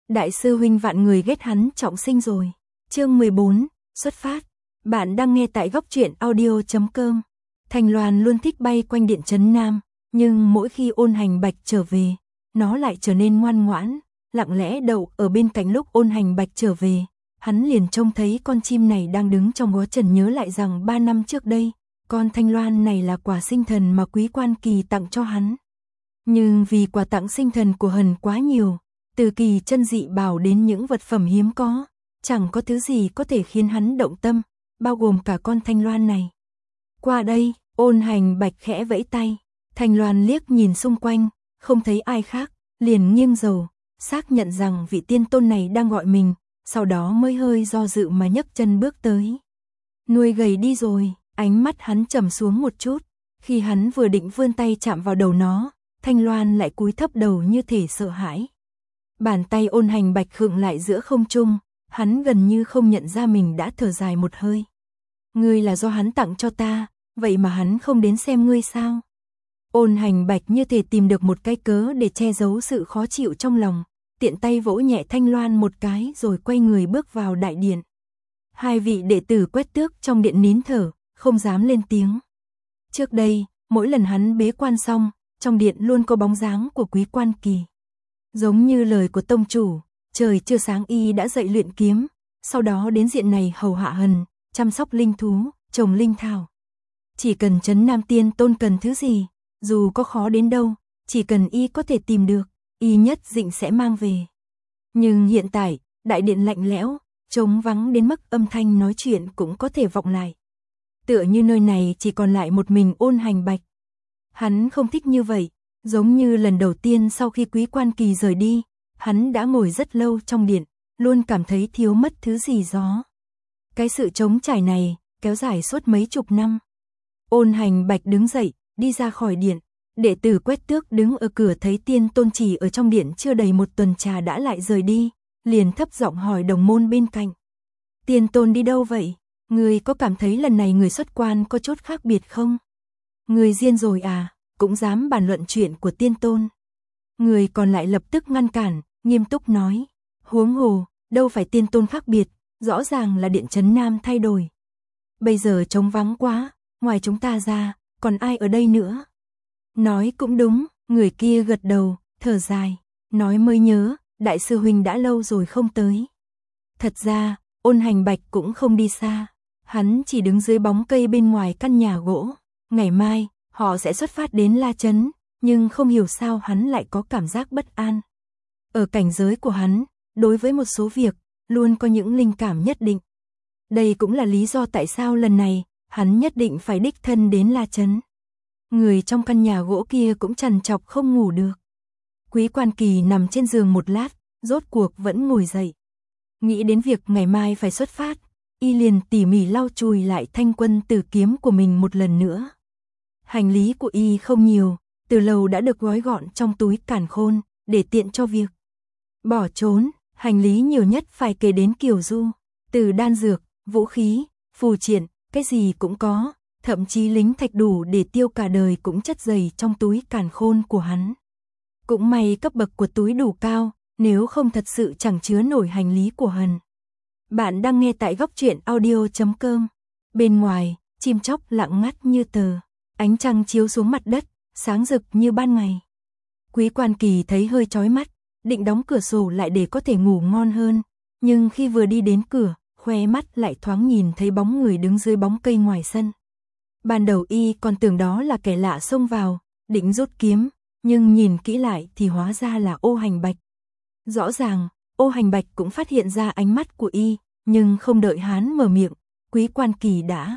đại sư huynh vạn người ghét hắn trọng sinh rồi. Chương 14, xuất phát. Bạn đang nghe tại góc truyện audio.com. Thành Loan luôn thích bay quanh điện trấn Nam, nhưng mỗi khi Ôn Hành Bạch trở về, nó lại trở nên ngoan ngoãn, lặng lẽ đậu ở bên cạnh. Lúc Ôn Hành Bạch trở về, hắn liền trông thấy con chim này đang đứng trong ngó trần, nhớ lại rằng 3 năm trước đây, con Thanh Loan này là quà sinh thần mà Quý Quan Kỳ tặng cho hắn. Nhưng vì quà tặng sinh thần của Hần quá nhiều, từ kỳ chân dị bảo đến những vật phẩm hiếm có, chẳng có thứ gì có thể khiến hắn động tâm, bao gồm cả con Thanh Loan này. Qua đây, Ôn Hành Bạch khẽ vẫy tay, Thanh Loan liếc nhìn xung quanh, không thấy ai khác, liền nghiêng đầu, xác nhận rằng vị tiên tôn này đang gọi mình, sau đó mới hơi do dự mà nhấc chân bước tới. Nuôi gầy đi rồi, ánh mắt hắn trầm xuống một chút, khi hắn vừa định vươn tay chạm vào đầu nó, Thanh Loan lại cúi thấp đầu như thể sợ hãi. Bàn tay Ôn Hành Bạch khựng lại giữa không trung, hắn gần như không nhận ra mình đã thở dài một hơi. Ngươi là do hắn tặng cho ta, vậy mà hắn không đến xem ngươi sao? Ôn Hành Bạch như thể tìm được một cái cớ để che giấu sự khó chịu trong lòng, tiện tay vỗ nhẹ Thanh Loan một cái rồi quay người bước vào đại điện. Hai vị đệ tử Quét Tước trong điện nín thở, không dám lên tiếng. Trước đây, mỗi lần hắn bế quan xong, trong điện luôn có bóng dáng của Quý Quan Kỳ. Giống như lời của tông chủ, trời chưa sáng y đã dậy luyện kiếm, sau đó đến diện này hầu hạ Hần, chăm sóc linh thú, trồng linh thảo. Chỉ cần trấn Nam Tiên Tôn cần thứ gì, dù có khó đến đâu, chỉ cần y có thể tìm được, y nhất định sẽ mang về. Nhưng hiện tại, đại điện lạnh lẽo, trống vắng đến mức âm thanh nói chuyện cũng có thể vọng lại. Tựa như nơi này chỉ còn lại một mình Ôn Hành Bạch. Hắn không thích như vậy, giống như lần đầu tiên sau khi Quý Quan Kỳ rời đi, hắn đã ngồi rất lâu trong điện, luôn cảm thấy thiếu mất thứ gì đó. Cái sự trống trải này, kéo dài suốt mấy chục năm. Ôn Hành Bạch đứng dậy, đi ra khỏi điện, đệ tử Quét Tước đứng ở cửa thấy tiên tôn chỉ ở trong điện chưa đầy một tuần trà đã lại rời đi, liền thấp giọng hỏi đồng môn bên cạnh. Tiên tôn đi đâu vậy? Người có cảm thấy lần này người xuất quan có chút khác biệt không? Người điên rồi à, cũng dám bàn luận chuyện của tiên tôn. Người còn lại lập tức ngăn cản, nghiêm túc nói. Huống hồ, đâu phải tiên tôn khác biệt, rõ ràng là điện trấn Nam thay đổi. Bây giờ trống vắng quá, ngoài chúng ta ra, còn ai ở đây nữa? Nói cũng đúng, người kia gật đầu, thở dài, nói mới nhớ, đại sư huynh đã lâu rồi không tới. Thật ra, Ôn Hành Bạch cũng không đi xa, hắn chỉ đứng dưới bóng cây bên ngoài căn nhà gỗ. Ngày mai, họ sẽ xuất phát đến La Trấn, nhưng không hiểu sao hắn lại có cảm giác bất an. Ở cảnh giới của hắn, đối với một số việc, luôn có những linh cảm nhất định. Đây cũng là lý do tại sao lần này, hắn nhất định phải đích thân đến La Trấn. Người trong căn nhà gỗ kia cũng trằn trọc không ngủ được. Quý Quan Kỳ nằm trên giường một lát, rốt cuộc vẫn ngồi dậy. Nghĩ đến việc ngày mai phải xuất phát, y liền tỉ mỉ lau chùi lại thanh quân tử kiếm của mình một lần nữa. Hành lý của y không nhiều, từ lâu đã được gói gọn trong túi càn khôn, để tiện cho việc bỏ trốn. Hành lý nhiều nhất phải kể đến Kiều Du, từ đan dược, vũ khí, phù triện, cái gì cũng có, thậm chí lính thạch đủ để tiêu cả đời cũng chất đầy trong túi càn khôn của hắn. Cũng may cấp bậc của túi đủ cao, nếu không thật sự chẳng chứa nổi hành lý của Hần. Bạn đang nghe tại góc truyện audio.com. Bên ngoài, chim chóc lặng ngắt như tờ, ánh trăng chiếu xuống mặt đất, sáng rực như ban ngày. Quý Quan Kỳ thấy hơi chói mắt, định đóng cửa sổ lại để có thể ngủ ngon hơn, nhưng khi vừa đi đến cửa, khóe mắt lại thoáng nhìn thấy bóng người đứng dưới bóng cây ngoài sân. Ban đầu y còn tưởng đó là kẻ lạ xông vào, định rút kiếm, nhưng nhìn kỹ lại thì hóa ra là Ô Hành Bạch. Rõ ràng, Ô Hành Bạch cũng phát hiện ra ánh mắt của y, nhưng không đợi hắn mở miệng, Quý Quan Kỳ đã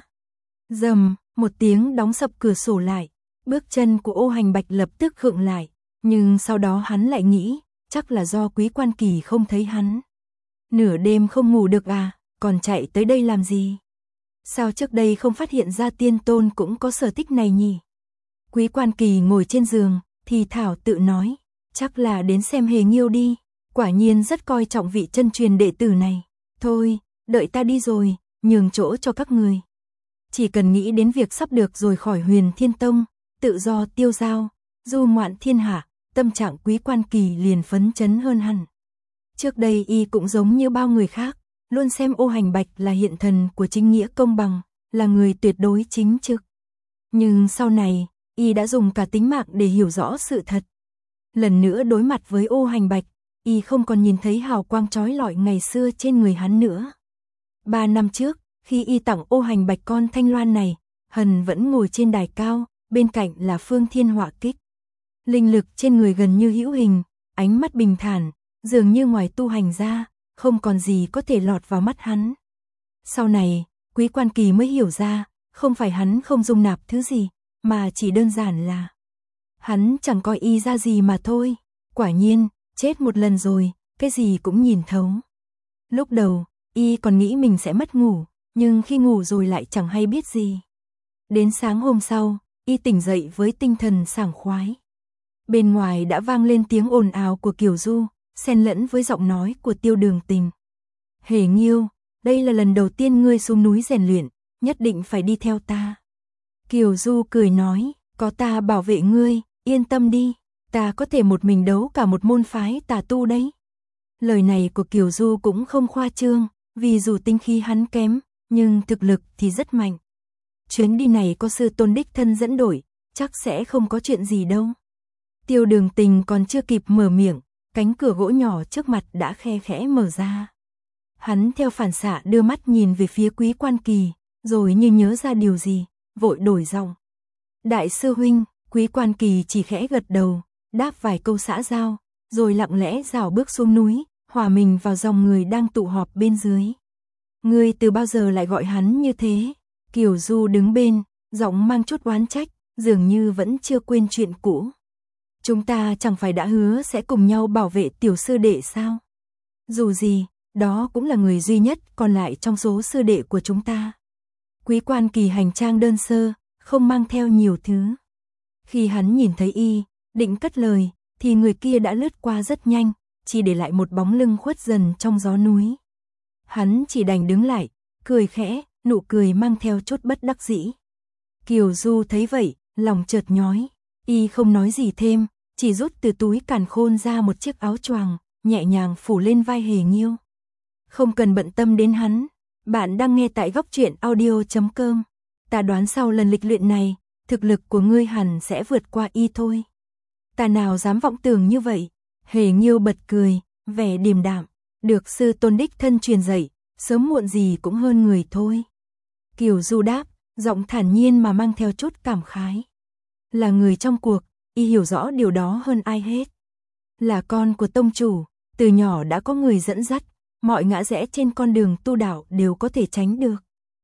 rầm một tiếng đóng sập cửa sổ lại. Bước chân của Ô Hành Bạch lập tức khựng lại, nhưng sau đó hắn lại nghĩ, chắc là do Quý Quan Kỳ không thấy hắn. Nửa đêm không ngủ được à, còn chạy tới đây làm gì? Sao trước đây không phát hiện ra tiên tôn cũng có sở thích này nhỉ? Quý Quan Kỳ ngồi trên giường, thì thảo tự nói, chắc là đến xem Hề Nghiêu đi, quả nhiên rất coi trọng vị chân truyền đệ tử này. Thôi, đợi ta đi rồi, nhường chỗ cho các người. Chỉ cần nghĩ đến việc sắp được rồi khỏi Huyền Thiên Tông, tự do tiêu dao, du ngoạn thiên hạ, tâm trạng Quý Quan Kỳ liền phấn chấn hơn hẳn. Trước đây y cũng giống như bao người khác, luôn xem Ô Hành Bạch là hiện thần của chính nghĩa công bằng, là người tuyệt đối chính trực. Nhưng sau này, y đã dùng cả tính mạng để hiểu rõ sự thật. Lần nữa đối mặt với Ô Hành Bạch, y không còn nhìn thấy hào quang chói lọi ngày xưa trên người hắn nữa. 3 năm trước, khi y tặng Ô Hành Bạch con thanh loan này, Hần vẫn ngồi trên đài cao, bên cạnh là Phương Thiên Họa Kích. Linh lực trên người gần như hữu hình, ánh mắt bình thản, dường như ngoài tu hành ra, không còn gì có thể lọt vào mắt hắn. Sau này, Quý Quan Kỳ mới hiểu ra, không phải hắn không dung nạp thứ gì, mà chỉ đơn giản là hắn chẳng coi y ra gì mà thôi. Quả nhiên, chết một lần rồi, cái gì cũng nhìn thấu. Lúc đầu, y còn nghĩ mình sẽ mất ngủ, nhưng khi ngủ rồi lại chẳng hay biết gì. Đến sáng hôm sau, y tỉnh dậy với tinh thần sảng khoái. Bên ngoài đã vang lên tiếng ồn ào của Kiều Du, xen lẫn với giọng nói của Tiêu Đường Tình. Hề Nghiêu, đây là lần đầu tiên ngươi xuống núi rèn luyện, nhất định phải đi theo ta. Kiều Du cười nói, có ta bảo vệ ngươi, yên tâm đi, ta có thể một mình đấu cả một môn phái tà tu đấy. Lời này của Kiều Du cũng không khoa trương, vì dù tinh khí hắn kém, nhưng thực lực thì rất mạnh. Chuyến đi này có sư tôn đích thân dẫn đội, chắc sẽ không có chuyện gì đâu. Tiêu Đường Tình còn chưa kịp mở miệng, cánh cửa gỗ nhỏ trước mặt đã khe khẽ mở ra. Hắn theo phản xạ đưa mắt nhìn về phía Quý Quan Kỳ, rồi như nhớ ra điều gì, vội đổi giọng. Đại sư huynh, Quý Quan Kỳ chỉ khẽ gật đầu, đáp vài câu xã giao, rồi lặng lẽ rảo bước xuống núi, hòa mình vào dòng người đang tụ họp bên dưới. Ngươi từ bao giờ lại gọi hắn như thế? Kiều Du đứng bên, giọng mang chút oán trách, dường như vẫn chưa quên chuyện cũ. Chúng ta chẳng phải đã hứa sẽ cùng nhau bảo vệ tiểu sư đệ sao? Dù gì, đó cũng là người duy nhất còn lại trong số sư đệ của chúng ta. Quý Quan Kỳ hành trang đơn sơ, không mang theo nhiều thứ. Khi hắn nhìn thấy y, định cất lời, thì người kia đã lướt qua rất nhanh, chỉ để lại một bóng lưng khuất dần trong gió núi. Hắn chỉ đành đứng lại, cười khẽ, nụ cười mang theo chút bất đắc dĩ. Kiều Du thấy vậy, lòng chợt nhói, y không nói gì thêm, chỉ rút từ túi càn khôn ra một chiếc áo choàng, nhẹ nhàng phủ lên vai Hề Nghiêu. Không cần bận tâm đến hắn, bạn đang nghe tại góc truyện audio.com. Ta đoán sau lần lịch luyện này, thực lực của ngươi hẳn sẽ vượt qua y thôi. Ta nào dám vọng tưởng như vậy. Hề Nghiêu bật cười, vẻ điềm đạm, được sư tôn đích thân truyền dạy, sớm muộn gì cũng hơn người thôi. Kiều Du đáp, giọng thản nhiên mà mang theo chút cảm khái. Là người trong cuộc, y hiểu rõ điều đó hơn ai hết. Là con của tông chủ, từ nhỏ đã có người dẫn dắt, mọi ngã rẽ trên con đường tu đạo đều có thể tránh được.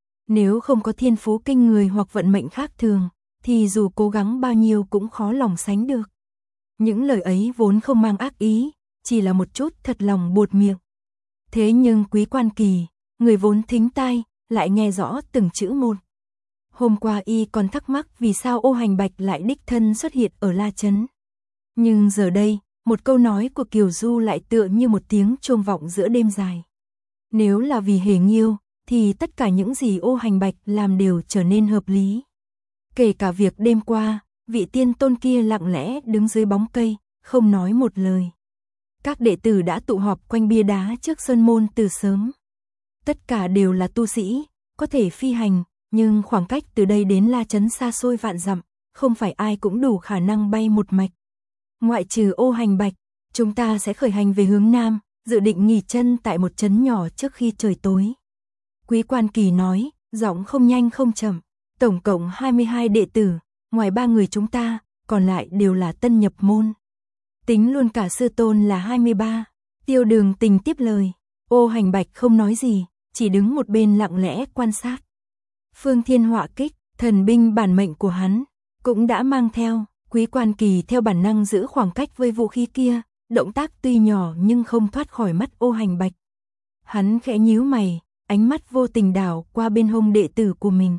Nếu không có thiên phú kinh người hoặc vận mệnh khác thường, thì dù cố gắng bao nhiêu cũng khó lòng sánh được. Những lời ấy vốn không mang ác ý, chỉ là một chút thật lòng buột miệng. Thế nhưng Quý Quan Kỳ, người vốn thính tai, lại nghe rõ từng chữ một. Hôm qua y còn thắc mắc vì sao Ô Hành Bạch lại đích thân xuất hiện ở La Trấn. Nhưng giờ đây, một câu nói của Kiều Du lại tựa như một tiếng chuông vọng giữa đêm dài. Nếu là vì Hề Nghiêu, thì tất cả những gì Ô Hành Bạch làm đều trở nên hợp lý. Kể cả việc đêm qua, vị tiên tôn kia lặng lẽ đứng dưới bóng cây, không nói một lời. Các đệ tử đã tụ họp quanh bia đá trước sơn môn từ sớm. Tất cả đều là tu sĩ, có thể phi hành, nhưng khoảng cách từ đây đến La Trấn xa xôi vạn dặm, không phải ai cũng đủ khả năng bay một mạch. Ngoại trừ Ô Hành Bạch, chúng ta sẽ khởi hành về hướng Nam, dự định nghỉ chân tại một trấn nhỏ trước khi trời tối. Quý Quan Kỳ nói, giọng không nhanh không chậm, tổng cộng 22 đệ tử, ngoài 3 người chúng ta, còn lại đều là tân nhập môn. Tính luôn cả sư tôn là 23. Tiêu Đường Tình tiếp lời, Ô Hành Bạch không nói gì, chỉ đứng một bên lặng lẽ quan sát. Phương Thiên Họa Kích, thần binh bản mệnh của hắn, cũng đã mang theo. Quý Quan Kỳ theo bản năng giữ khoảng cách với vũ khí kia, động tác tuy nhỏ nhưng không thoát khỏi mắt Ô Hành Bạch. Hắn khẽ nhíu mày, ánh mắt vô tình đảo qua bên hông đệ tử của mình.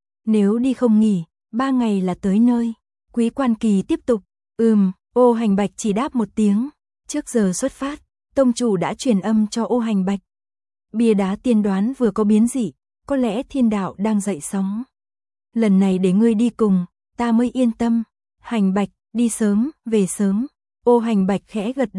Nếu đi không nghỉ, 3 ngày là tới nơi. Quý Quan Kỳ tiếp tục, Ô Hành Bạch chỉ đáp một tiếng. Trước giờ xuất phát, tông chủ đã truyền âm cho Ô Hành Bạch. Bia đá tiên đoán vừa có biến dị, có lẽ thiên đạo đang dậy sóng. Lần này để ngươi đi cùng, ta mới yên tâm. Hành Bạch, đi sớm, về sớm. Ô Hành Bạch khẽ gật đầu,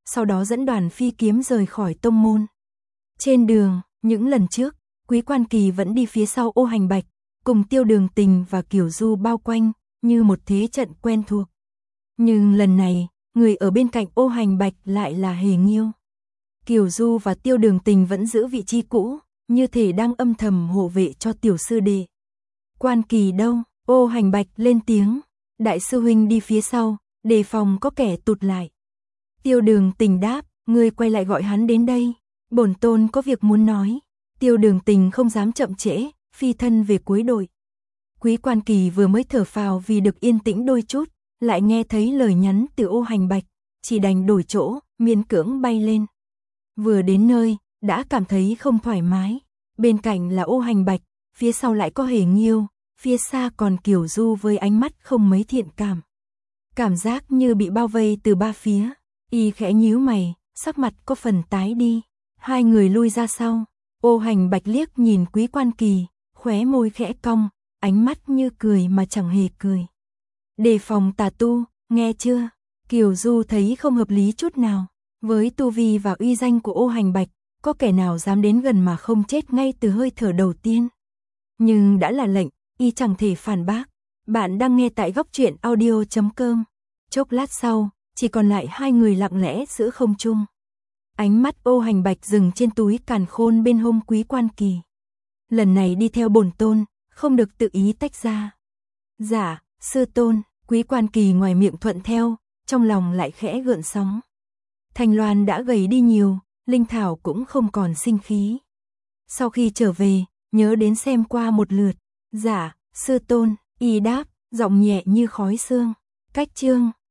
sau đó dẫn đoàn phi kiếm rời khỏi tông môn. Trên đường, những lần trước, Quý Quan Kỳ vẫn đi phía sau Ô Hành Bạch, cùng Tiêu Đường Tình và Kiều Du bao quanh, như một thế trận quen thuộc. Nhưng lần này, người ở bên cạnh Ô Hành Bạch lại là Hề Nghiêu. Kiều Du và Tiêu Đường Tình vẫn giữ vị trí cũ, như thể đang âm thầm hộ vệ cho tiểu sư đệ. Quan Kỳ đâu? Ô Hành Bạch lên tiếng. Đại sư huynh đi phía sau, đề phòng có kẻ tụt lại. Tiêu Đường Tình đáp, ngươi quay lại gọi hắn đến đây. Bổn tôn có việc muốn nói. Tiêu Đường Tình không dám chậm trễ, phi thân về cuối đội. Quý Quan Kỳ vừa mới thở phào vì được yên tĩnh đôi chút, lại nghe thấy lời nhắn từ Ô Hành Bạch, chỉ đành đổi chỗ, miễn cưỡng bay lên. Vừa đến nơi, đã cảm thấy không thoải mái. Bên cạnh là Ô Hành Bạch, phía sau lại có Hề Nghiêu, phía xa còn Kiều Du với ánh mắt không mấy thiện cảm. Cảm giác như bị bao vây từ ba phía. Y khẽ nhíu mày, sắc mặt có phần tái đi. Hai người lui ra sau. Ô Hành Bạch liếc nhìn Quý Quan Kỳ, khóe môi khẽ cong, ánh mắt như cười mà chẳng hề cười. Đề phòng tà tu, nghe chưa? Kiều Du thấy không hợp lý chút nào. Với tu vi và uy danh của Ô Hành Bạch, có kẻ nào dám đến gần mà không chết ngay từ hơi thở đầu tiên. Nhưng đã là lệnh, y chẳng thể phản bác. Bạn đang nghe tại góc truyện audio.com. Chốc lát sau, chỉ còn lại hai người lặng lẽ giữa không trung. Ánh mắt Ô Hành Bạch dừng trên túi càn khôn bên hông Quý Quan Kỳ. Lần này đi theo bổn tôn, không được tự ý tách ra. Dạ, sư tôn. Quý Quan Kỳ ngoài miệng thuận theo, trong lòng lại khẽ gợn sóng. Thành Loan đã gầy đi nhiều, Linh Thảo cũng không còn sinh khí. Sau khi trở về, nhớ đến xem qua một lượt. Dạ, sư tôn. Y đáp, giọng nhẹ như khói sương. Cách chương